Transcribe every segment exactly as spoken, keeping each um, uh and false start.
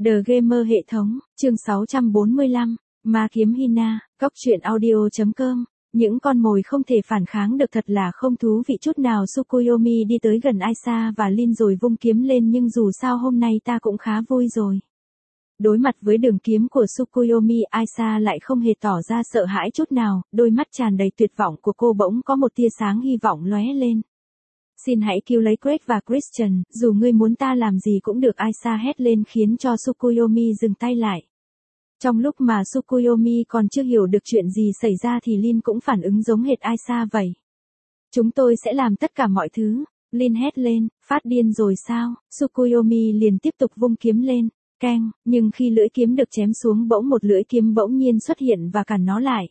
The Gamer hệ thống, chương sáu trăm bốn mươi lăm, Ma kiếm Hina, Cóc truyện audio chấm com. Những con mồi không thể phản kháng được thật là không thú vị chút nào. Tsukuyomi đi tới gần Aisa và Lin rồi vung kiếm lên, nhưng dù sao hôm nay ta cũng khá vui rồi. Đối mặt với đường kiếm của Tsukuyomi, Aisa lại không hề tỏ ra sợ hãi chút nào, đôi mắt tràn đầy tuyệt vọng của cô bỗng có một tia sáng hy vọng lóe lên. Xin hãy cứu lấy Craig và Christian, dù ngươi muốn ta làm gì cũng được, Aisa hét lên khiến cho Tsukuyomi dừng tay lại. Trong lúc mà Tsukuyomi còn chưa hiểu được chuyện gì xảy ra thì Lin cũng phản ứng giống hệt Aisa vậy. Chúng tôi sẽ làm tất cả mọi thứ, Lin hét lên, phát điên rồi sao? Tsukuyomi liền tiếp tục vung kiếm lên, keng, nhưng khi lưỡi kiếm được chém xuống bỗng một lưỡi kiếm bỗng nhiên xuất hiện và cản nó lại.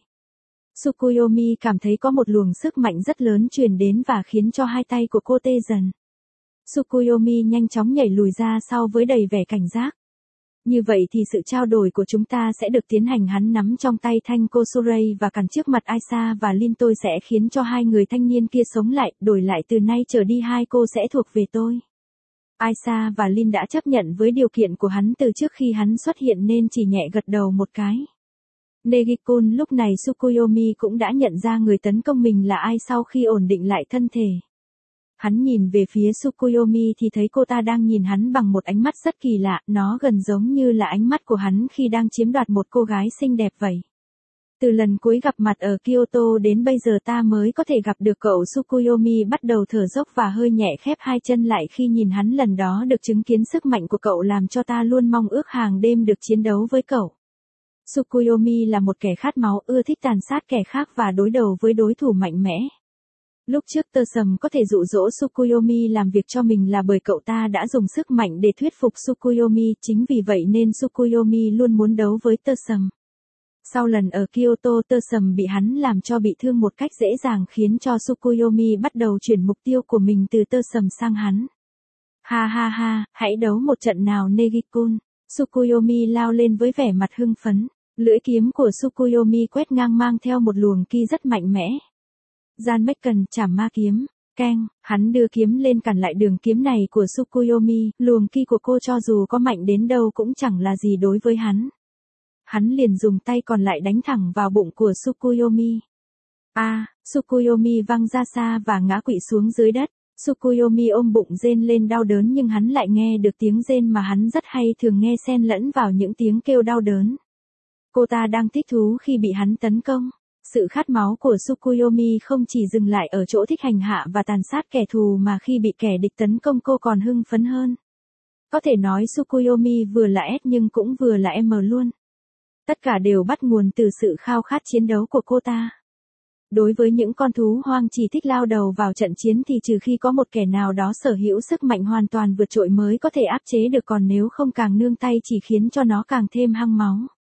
Tsukuyomi cảm thấy có một luồng sức mạnh rất lớn truyền đến và khiến cho hai tay của cô tê dần. Tsukuyomi nhanh chóng nhảy lùi ra sau với đầy vẻ cảnh giác. Như vậy thì sự trao đổi của chúng ta sẽ được tiến hành. Hắn nắm trong tay thanh Kosurei và cản trước mặt Aisa và Lin. Tôi sẽ khiến cho hai người thanh niên kia sống lại, đổi lại từ nay trở đi hai cô sẽ thuộc về tôi. Aisa và Lin đã chấp nhận với điều kiện của hắn từ trước khi hắn xuất hiện nên chỉ nhẹ gật đầu một cái. Negikun. Lúc này Tsukuyomi cũng đã nhận ra người tấn công mình là ai sau khi ổn định lại thân thể. Hắn nhìn về phía Tsukuyomi thì thấy cô ta đang nhìn hắn bằng một ánh mắt rất kỳ lạ, nó gần giống như là ánh mắt của hắn khi đang chiếm đoạt một cô gái xinh đẹp vậy. Từ lần cuối gặp mặt ở Kyoto đến bây giờ ta mới có thể gặp được cậu. Tsukuyomi bắt đầu thở dốc và hơi nhẹ khép hai chân lại khi nhìn hắn. Lần đó được chứng kiến sức mạnh của cậu làm cho ta luôn mong ước hàng đêm được chiến đấu với cậu. Tsukuyomi là một kẻ khát máu, ưa thích tàn sát kẻ khác và đối đầu với đối thủ mạnh mẽ. Lúc trước Tơ Sầm có thể dụ dỗ Tsukuyomi làm việc cho mình là bởi cậu ta đã dùng sức mạnh để thuyết phục Tsukuyomi, chính vì vậy nên Tsukuyomi luôn muốn đấu với Tơ Sầm. Sau lần ở Kyoto, Tơ Sầm bị hắn làm cho bị thương một cách dễ dàng khiến cho Tsukuyomi bắt đầu chuyển mục tiêu của mình từ Tơ Sầm sang hắn. Ha ha ha, hãy đấu một trận nào Negikun. Tsukuyomi lao lên với vẻ mặt hưng phấn. Lưỡi kiếm của Tsukuyomi quét ngang mang theo một luồng ki rất mạnh mẽ. Gian Mekken chảm ma kiếm, keng, hắn đưa kiếm lên cản lại đường kiếm này của Tsukuyomi, luồng ki của cô cho dù có mạnh đến đâu cũng chẳng là gì đối với hắn. Hắn liền dùng tay còn lại đánh thẳng vào bụng của Tsukuyomi. A, à, Tsukuyomi văng ra xa và ngã quỵ xuống dưới đất. Tsukuyomi ôm bụng rên lên đau đớn, nhưng hắn lại nghe được tiếng rên mà hắn rất hay thường nghe xen lẫn vào những tiếng kêu đau đớn. Cô ta đang thích thú khi bị hắn tấn công. Sự khát máu của Tsukuyomi không chỉ dừng lại ở chỗ thích hành hạ và tàn sát kẻ thù mà khi bị kẻ địch tấn công cô còn hưng phấn hơn. Có thể nói Tsukuyomi vừa là S nhưng cũng vừa là M luôn. Tất cả đều bắt nguồn từ sự khao khát chiến đấu của cô ta. Đối với những con thú hoang chỉ thích lao đầu vào trận chiến thì trừ khi có một kẻ nào đó sở hữu sức mạnh hoàn toàn vượt trội mới có thể áp chế được, còn nếu không càng nương tay chỉ khiến cho nó càng thêm hăng máu.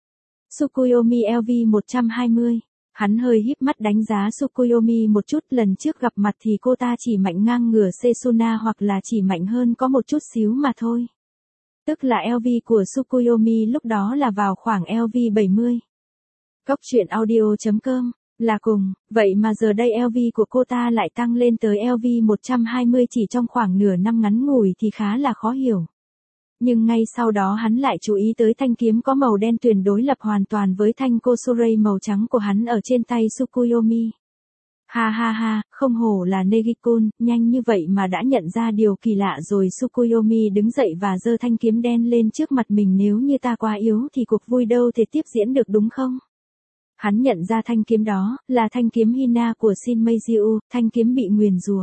Tsukuyomi L V một trăm hai mươi. Hắn hơi híp mắt đánh giá Tsukuyomi một chút. Lần trước gặp mặt thì cô ta chỉ mạnh ngang ngửa Setsuna hoặc là chỉ mạnh hơn có một chút xíu mà thôi. Tức là L V của Tsukuyomi lúc đó là vào khoảng L V bảy mươi. Cóc truyện audio chấm com. Là cùng, vậy mà giờ đây L V của cô ta lại tăng lên tới L V một trăm hai mươi chỉ trong khoảng nửa năm ngắn ngủi thì khá là khó hiểu. Nhưng ngay sau đó hắn lại chú ý tới thanh kiếm có màu đen tuyền đối lập hoàn toàn với thanh Kosurei màu trắng của hắn ở trên tay Tsukuyomi. Ha ha ha, không hổ là Negikun, nhanh như vậy mà đã nhận ra điều kỳ lạ rồi. Tsukuyomi đứng dậy và giơ thanh kiếm đen lên trước mặt mình. Nếu như ta quá yếu thì cuộc vui đâu thể tiếp diễn được đúng không? Hắn nhận ra thanh kiếm đó là thanh kiếm Hina của Shin Meiji, thanh kiếm bị nguyền rủa.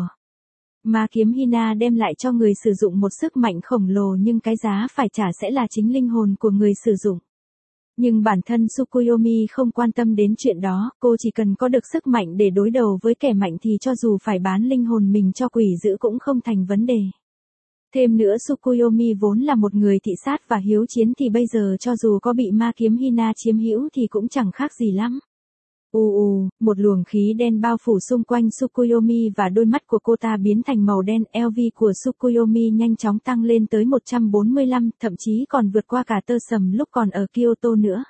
Ma kiếm Hina đem lại cho người sử dụng một sức mạnh khổng lồ, nhưng cái giá phải trả sẽ là chính linh hồn của người sử dụng. Nhưng bản thân Tsukuyomi không quan tâm đến chuyện đó, cô chỉ cần có được sức mạnh để đối đầu với kẻ mạnh thì cho dù phải bán linh hồn mình cho quỷ dữ cũng không thành vấn đề. Thêm nữa Tsukuyomi vốn là một người thị sát và hiếu chiến thì bây giờ cho dù có bị ma kiếm Hina chiếm hữu thì cũng chẳng khác gì lắm. Ù ù, một luồng khí đen bao phủ xung quanh Tsukuyomi và đôi mắt của cô ta biến thành màu đen. L V của Tsukuyomi nhanh chóng tăng lên tới một trăm bốn mươi lăm, thậm chí còn vượt qua cả Tơ Sầm lúc còn ở Kyoto nữa.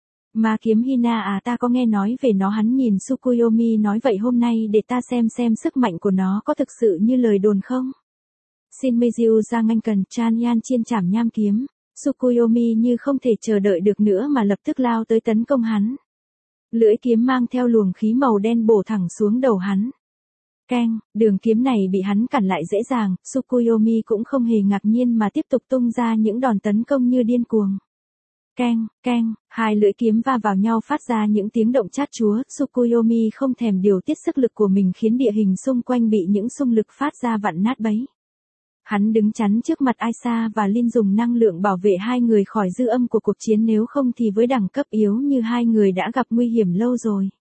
Ma kiếm Hina à, ta có nghe nói về nó. Hắn nhìn Tsukuyomi nói, vậy hôm nay để ta xem xem sức mạnh của nó có thực sự như lời đồn không? Shin Meiji ra nganh cần Chan Yan chiên chảm nham kiếm. Tsukuyomi như không thể chờ đợi được nữa mà lập tức lao tới tấn công hắn. Lưỡi kiếm mang theo luồng khí màu đen bổ thẳng xuống đầu hắn. Keng, đường kiếm này bị hắn cản lại dễ dàng, Tsukuyomi cũng không hề ngạc nhiên mà tiếp tục tung ra những đòn tấn công như điên cuồng. Keng, keng, hai lưỡi kiếm va vào nhau phát ra những tiếng động chát chúa, Tsukuyomi không thèm điều tiết sức lực của mình khiến địa hình xung quanh bị những xung lực phát ra vặn nát bấy. Hắn đứng chắn trước mặt Aisa và Lin dùng năng lượng bảo vệ hai người khỏi dư âm của cuộc chiến, nếu không thì với đẳng cấp yếu như hai người đã gặp nguy hiểm lâu rồi.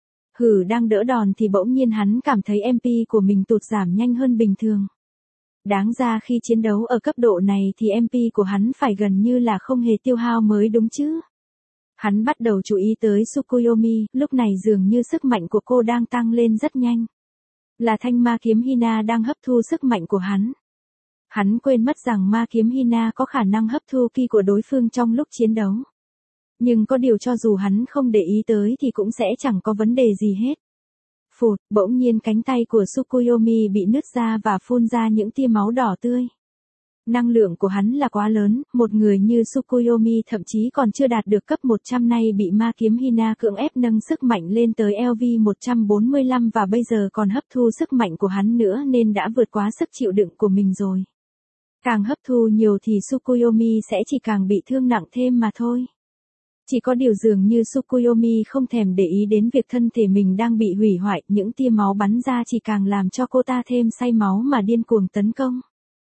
Hử, đang đỡ đòn thì bỗng nhiên hắn cảm thấy em pê của mình tụt giảm nhanh hơn bình thường. Đáng ra khi chiến đấu ở cấp độ này thì em pê của hắn phải gần như là không hề tiêu hao mới đúng chứ. Hắn bắt đầu chú ý tới Tsukuyomi, lúc này dường như sức mạnh của cô đang tăng lên rất nhanh. Là thanh ma kiếm Hina đang hấp thu sức mạnh của hắn. Hắn quên mất rằng ma kiếm Hina có khả năng hấp thu ki của đối phương trong lúc chiến đấu. Nhưng có điều cho dù hắn không để ý tới thì cũng sẽ chẳng có vấn đề gì hết. Phụt, bỗng nhiên cánh tay của Tsukuyomi bị nứt ra và phun ra những tia máu đỏ tươi. Năng lượng của hắn là quá lớn, một người như Tsukuyomi thậm chí còn chưa đạt được cấp một trăm nay bị ma kiếm Hina cưỡng ép nâng sức mạnh lên tới L V một trăm bốn mươi lăm và bây giờ còn hấp thu sức mạnh của hắn nữa nên đã vượt quá sức chịu đựng của mình rồi. Càng hấp thu nhiều thì Tsukuyomi sẽ chỉ càng bị thương nặng thêm mà thôi. Chỉ có điều dường như Tsukuyomi không thèm để ý đến việc thân thể mình đang bị hủy hoại, những tia máu bắn ra chỉ càng làm cho cô ta thêm say máu mà điên cuồng tấn công.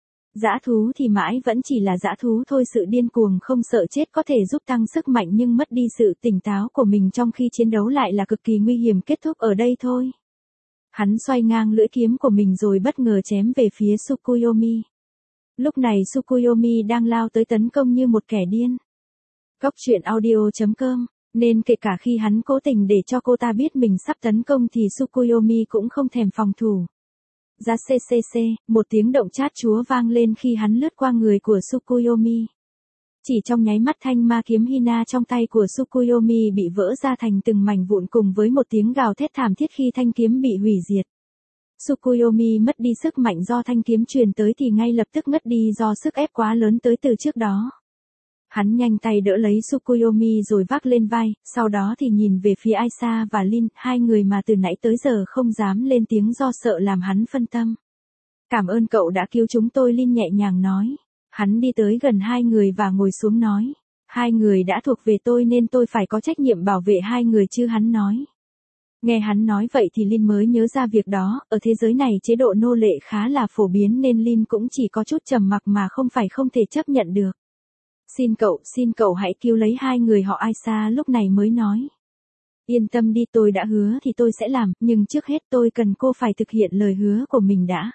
Dã thú thì mãi vẫn chỉ là dã thú thôi, sự điên cuồng không sợ chết có thể giúp tăng sức mạnh nhưng mất đi sự tỉnh táo của mình trong khi chiến đấu lại là cực kỳ nguy hiểm, kết thúc ở đây thôi. Hắn xoay ngang lưỡi kiếm của mình rồi bất ngờ chém về phía Tsukuyomi. Lúc này Tsukuyomi đang lao tới tấn công như một kẻ điên. Góc truyện audio chấm com, nên kể cả khi hắn cố tình để cho cô ta biết mình sắp tấn công thì Tsukuyomi cũng không thèm phòng thủ. Ra ccc, một tiếng động chát chúa vang lên khi hắn lướt qua người của Tsukuyomi. Chỉ trong nháy mắt thanh ma kiếm Hina trong tay của Tsukuyomi bị vỡ ra thành từng mảnh vụn cùng với một tiếng gào thét thảm thiết khi thanh kiếm bị hủy diệt. Tsukuyomi mất đi sức mạnh do thanh kiếm truyền tới thì ngay lập tức mất đi do sức ép quá lớn tới từ trước đó. Hắn nhanh tay đỡ lấy Tsukuyomi rồi vác lên vai, sau đó thì nhìn về phía Aisa và Lin, hai người mà từ nãy tới giờ không dám lên tiếng do sợ làm hắn phân tâm. Cảm ơn cậu đã cứu chúng tôi, Lin nhẹ nhàng nói. Hắn đi tới gần hai người và ngồi xuống nói. Hai người đã thuộc về tôi nên tôi phải có trách nhiệm bảo vệ hai người chứ, hắn nói. Nghe hắn nói vậy thì Lin mới nhớ ra việc đó, ở thế giới này chế độ nô lệ khá là phổ biến nên Lin cũng chỉ có chút trầm mặc mà không phải không thể chấp nhận được. Xin cậu, xin cậu hãy cứu lấy hai người họ, Aisa lúc này mới nói. Yên tâm đi, tôi đã hứa thì tôi sẽ làm, nhưng trước hết tôi cần cô phải thực hiện lời hứa của mình đã.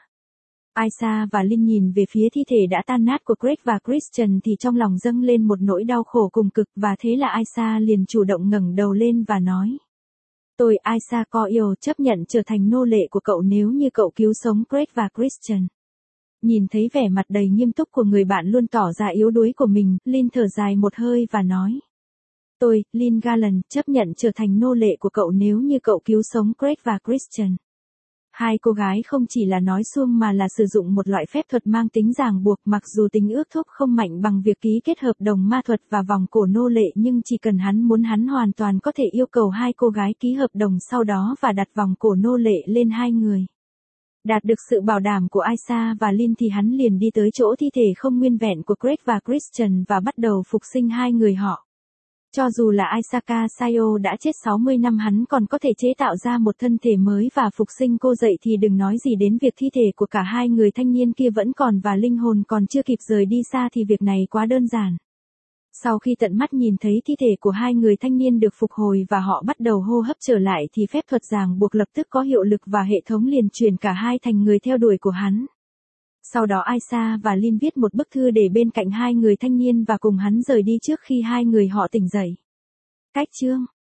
Aisa và Lin nhìn về phía thi thể đã tan nát của Greg và Christian thì trong lòng dâng lên một nỗi đau khổ cùng cực và thế là Aisa liền chủ động ngẩng đầu lên và nói. Tôi, Aisa Coyle, chấp nhận trở thành nô lệ của cậu nếu như cậu cứu sống Greg và Christian. Nhìn thấy vẻ mặt đầy nghiêm túc của người bạn luôn tỏ ra yếu đuối của mình, Lin thở dài một hơi và nói. Tôi, Lin Garland, chấp nhận trở thành nô lệ của cậu nếu như cậu cứu sống Greg và Christian. Hai cô gái không chỉ là nói suông mà là sử dụng một loại phép thuật mang tính ràng buộc, mặc dù tính ước thúc không mạnh bằng việc ký kết hợp đồng ma thuật và vòng cổ nô lệ, nhưng chỉ cần hắn muốn hắn hoàn toàn có thể yêu cầu hai cô gái ký hợp đồng sau đó và đặt vòng cổ nô lệ lên hai người. Đạt được sự bảo đảm của Aisa và Lin thì hắn liền đi tới chỗ thi thể không nguyên vẹn của Greg và Christian và bắt đầu phục sinh hai người họ. Cho dù là Aisaka Sayo đã chết sáu mươi năm, hắn còn có thể chế tạo ra một thân thể mới và phục sinh cô dậy thì đừng nói gì đến việc thi thể của cả hai người thanh niên kia vẫn còn và linh hồn còn chưa kịp rời đi xa thì việc này quá đơn giản. Sau khi tận mắt nhìn thấy thi thể của hai người thanh niên được phục hồi và họ bắt đầu hô hấp trở lại thì phép thuật ràng buộc lập tức có hiệu lực và hệ thống liền chuyển cả hai thành người theo đuổi của hắn. Sau đó Aisa và Lin viết một bức thư để bên cạnh hai người thanh niên và cùng hắn rời đi trước khi hai người họ tỉnh dậy. Cách chương